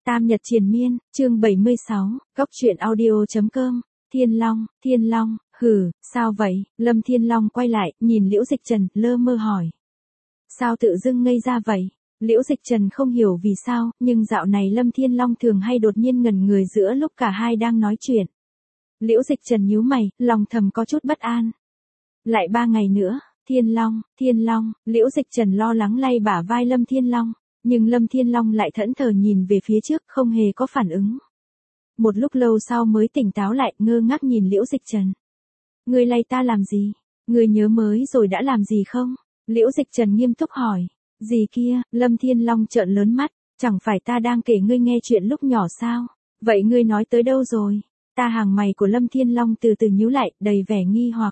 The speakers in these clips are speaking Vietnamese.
Tam Nhật Triền Miên, chương 76, góc truyện audio.com, Thiên Long, hừ, sao vậy? Lâm Thiên Long quay lại, nhìn Liễu Dịch Trần, lơ mơ hỏi. Sao tự dưng ngây ra vậy? Liễu Dịch Trần không hiểu vì sao, nhưng dạo này Lâm Thiên Long thường hay đột nhiên ngẩn người giữa lúc cả hai đang nói chuyện. Liễu Dịch Trần nhíu mày, lòng thầm có chút bất an. Lại 3 ngày nữa, Thiên Long, Liễu Dịch Trần lo lắng lay bả vai Lâm Thiên Long. Nhưng Lâm Thiên Long lại thẫn thờ nhìn về phía trước, không hề có phản ứng. Một lúc lâu sau mới tỉnh táo lại, ngơ ngác nhìn Liễu Dịch Trần. Ngươi lay ta làm gì? Ngươi nhớ mới rồi đã làm gì không? Liễu Dịch Trần nghiêm túc hỏi. Gì kia? Lâm Thiên Long trợn lớn mắt. Chẳng phải ta đang kể ngươi nghe chuyện lúc nhỏ sao? Vậy ngươi nói tới đâu rồi? Hàng mày của Lâm Thiên Long từ từ nhíu lại, đầy vẻ nghi hoặc.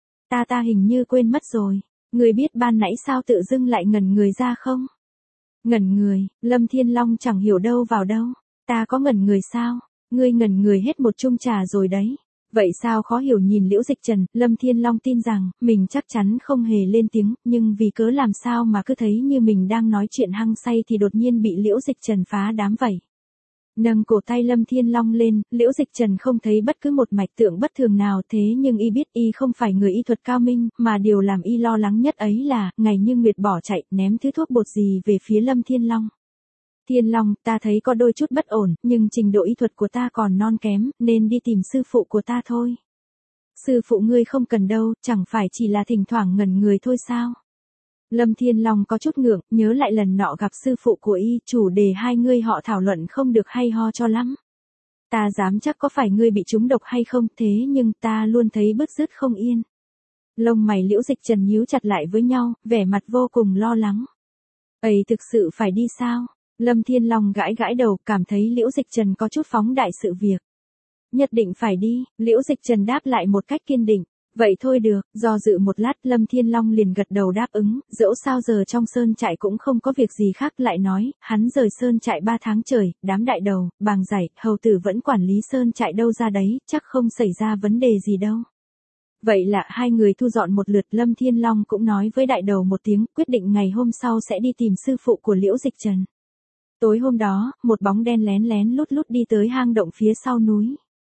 Ta hình như quên mất rồi. Ngươi biết ban nãy sao tự dưng lại ngẩn người ra không? Ngẩn người, Lâm Thiên Long chẳng hiểu đâu vào đâu. Ta có ngẩn người sao? Ngươi ngẩn người hết một chung trà rồi đấy. Vậy sao khó hiểu nhìn Liễu Dịch Trần, Lâm Thiên Long tin rằng, mình chắc chắn không hề lên tiếng, nhưng vì cớ làm sao mà cứ thấy như mình đang nói chuyện hăng say thì đột nhiên bị Liễu Dịch Trần phá đám vậy. Nâng cổ tay Lâm Thiên Long lên, Liễu Dịch Trần không thấy bất cứ một mạch tượng bất thường nào, thế nhưng y biết y không phải người y thuật cao minh, mà điều làm y lo lắng nhất ấy là, ngày Như Nguyệt bỏ chạy, ném thứ thuốc bột gì về phía Lâm Thiên Long. Thiên Long, ta thấy có đôi chút bất ổn, nhưng trình độ y thuật của ta còn non kém, nên đi tìm sư phụ của ta thôi. Sư phụ ngươi không cần đâu, chẳng phải chỉ là thỉnh thoảng ngẩn người thôi sao? Lâm Thiên Long có chút ngượng, nhớ lại lần nọ gặp sư phụ của y, chủ đề hai người họ thảo luận không được hay ho cho lắm. Ta dám chắc có phải ngươi bị trúng độc hay không, thế nhưng ta luôn thấy bứt rứt không yên. Lông mày Liễu Dịch Trần nhíu chặt lại với nhau, vẻ mặt vô cùng lo lắng. Ấy thực sự phải đi sao? Lâm Thiên Long gãi gãi đầu, cảm thấy Liễu Dịch Trần có chút phóng đại sự việc. Nhất định phải đi, Liễu Dịch Trần đáp lại một cách kiên định. Vậy thôi được, do dự một lát Lâm Thiên Long liền gật đầu đáp ứng, dẫu sao giờ trong sơn trại cũng không có việc gì khác, lại nói, hắn rời sơn trại 3 tháng trời, đám đại đầu, bàng giải, hầu tử vẫn quản lý sơn trại đâu ra đấy, chắc không xảy ra vấn đề gì đâu. Vậy là hai người thu dọn một lượt, Lâm Thiên Long cũng nói với đại đầu một tiếng, quyết định ngày hôm sau sẽ đi tìm sư phụ của Liễu Dịch Trần. Tối hôm đó, một bóng đen lén lén lút lút đi tới hang động phía sau núi.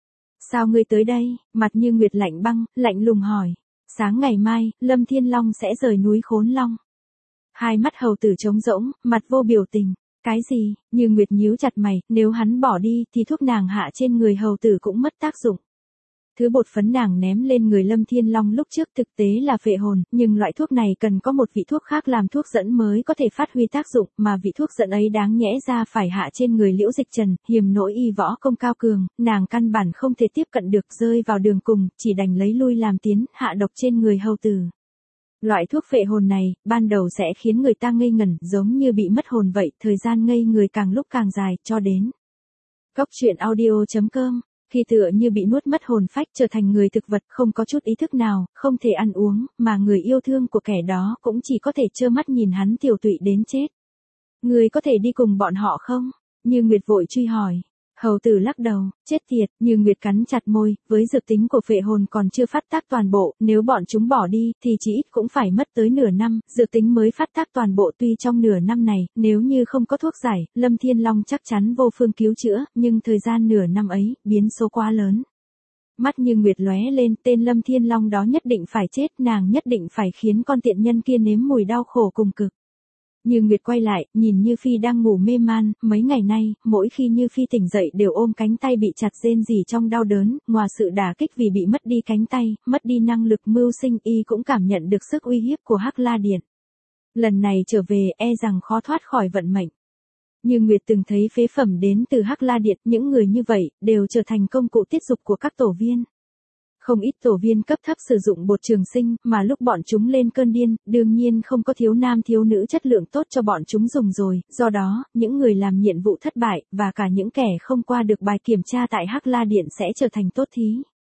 Sao ngươi tới đây? Mặt Như Nguyệt lạnh băng, lạnh lùng hỏi. Sáng ngày mai, Lâm Thiên Long sẽ rời núi Khốn Long. Hai mắt hầu tử trống rỗng, mặt vô biểu tình. Cái gì? Như Nguyệt nhíu chặt mày, nếu hắn bỏ đi thì thuốc nàng hạ trên người hầu tử cũng mất tác dụng. Thứ bột phấn nàng ném lên người Lâm Thiên Long lúc trước thực tế là phệ hồn, nhưng loại thuốc này cần có một vị thuốc khác làm thuốc dẫn mới có thể phát huy tác dụng, mà vị thuốc dẫn ấy đáng nhẽ ra phải hạ trên người Liễu Dịch Trần, hiềm nỗi y võ công cao cường, nàng căn bản không thể tiếp cận được, rơi vào đường cùng, chỉ đành lấy lui làm tiến, hạ độc trên người hầu tử. Loại thuốc phệ hồn này, ban đầu sẽ khiến người ta ngây ngẩn, giống như bị mất hồn vậy, thời gian ngây người càng lúc càng dài, cho đến góc truyện audio.com. Khi tựa như bị nuốt mất hồn phách, trở thành người thực vật, không có chút ý thức nào, không thể ăn uống, mà người yêu thương của kẻ đó cũng chỉ có thể trơ mắt nhìn hắn tiểu tụy đến chết. Người có thể đi cùng bọn họ không? Như Nguyệt vội truy hỏi. Hầu tử lắc đầu, chết tiệt, Như Nguyệt cắn chặt môi, với dược tính của phệ hồn còn chưa phát tác toàn bộ, nếu bọn chúng bỏ đi, thì chỉ ít cũng phải mất tới nửa năm, dược tính mới phát tác toàn bộ. Tuy trong nửa năm này, nếu như không có thuốc giải, Lâm Thiên Long chắc chắn vô phương cứu chữa, nhưng thời gian nửa năm ấy, biến số quá lớn. Mắt Như Nguyệt lóe lên, tên Lâm Thiên Long đó nhất định phải chết, nàng nhất định phải khiến con tiện nhân kia nếm mùi đau khổ cùng cực. Như Nguyệt quay lại, nhìn Như Phi đang ngủ mê man, mấy ngày nay, mỗi khi Như Phi tỉnh dậy đều ôm cánh tay bị chặt rên rỉ trong đau đớn, ngoài sự đả kích vì bị mất đi cánh tay, mất đi năng lực mưu sinh, y cũng cảm nhận được sức uy hiếp của Hắc La Điện. Lần này trở về e rằng khó thoát khỏi vận mệnh. Như Nguyệt từng thấy phế phẩm đến từ Hắc La Điện, những người như vậy, đều trở thành công cụ tiết dục của các tổ viên. Không ít tổ viên cấp thấp sử dụng bột trường sinh, mà lúc bọn chúng lên cơn điên, đương nhiên không có thiếu nam thiếu nữ chất lượng tốt cho bọn chúng dùng rồi, do đó, những người làm nhiệm vụ thất bại, và cả những kẻ không qua được bài kiểm tra tại Hắc La Điện sẽ trở thành tốt thí.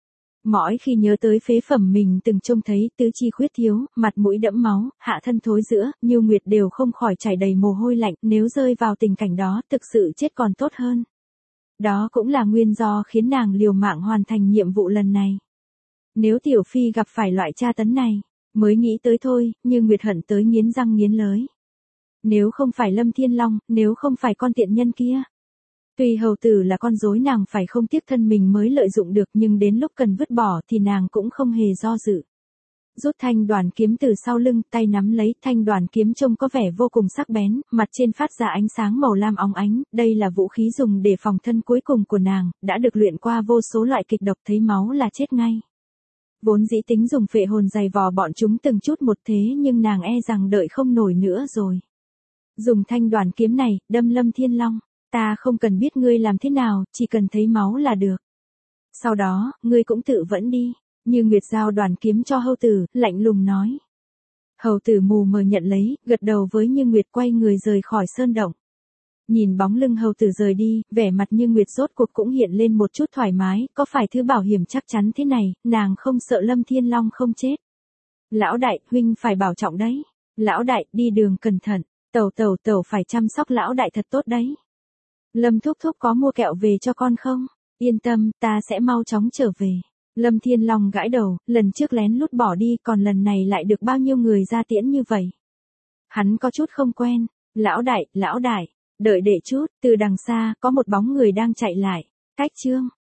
Mỗi khi nhớ tới phế phẩm mình từng trông thấy, tứ chi khuyết thiếu, mặt mũi đẫm máu, hạ thân thối rữa, Như Nguyệt đều không khỏi chảy đầy mồ hôi lạnh, nếu rơi vào tình cảnh đó, thực sự chết còn tốt hơn. Đó cũng là nguyên do khiến nàng liều mạng hoàn thành nhiệm vụ lần này. Nếu Tiểu Phi gặp phải loại tra tấn này, mới nghĩ tới thôi, nhưng Nguyệt hận tới nghiến răng nghiến lợi. Nếu không phải Lâm Thiên Long, nếu không phải con tiện nhân kia, Tuy hầu tử là con rối nàng phải không tiếc thân mình mới lợi dụng được, nhưng đến lúc cần vứt bỏ thì nàng cũng không hề do dự. Rút thanh đoàn kiếm từ sau lưng, tay nắm lấy thanh đoàn kiếm trông có vẻ vô cùng sắc bén, mặt trên phát ra ánh sáng màu lam óng ánh, đây là vũ khí dùng để phòng thân cuối cùng của nàng, đã được luyện qua vô số loại kịch độc, thấy máu là chết ngay. Vốn dĩ tính dùng phệ hồn giày vò bọn chúng từng chút một thế, nhưng nàng e rằng đợi không nổi nữa rồi. Dùng thanh đoàn kiếm này, đâm Lâm Thiên Long, ta không cần biết ngươi làm thế nào, chỉ cần thấy máu là được. Sau đó, ngươi cũng tự vẫn đi. Như Nguyệt giao đoàn kiếm cho hầu tử, lạnh lùng nói. Hầu tử mù mờ nhận lấy, gật đầu với Như Nguyệt, quay người rời khỏi sơn động. Nhìn bóng lưng hầu tử rời đi, vẻ mặt Như Nguyệt rốt cuộc cũng hiện lên một chút thoải mái, có phải thứ bảo hiểm chắc chắn thế này, nàng không sợ Lâm Thiên Long không chết. Lão đại, huynh phải bảo trọng đấy. Lão đại, đi đường cẩn thận, tẩu phải chăm sóc lão đại thật tốt đấy. Lâm thúc thúc có mua kẹo về cho con không? Yên tâm, ta sẽ mau chóng trở về. Lâm Thiên Long gãi đầu, lần trước lén lút bỏ đi, còn lần này lại được bao nhiêu người ra tiễn như vậy. Hắn có chút không quen. Lão đại, đợi để chút, từ đằng xa, có một bóng người đang chạy lại. Cách chương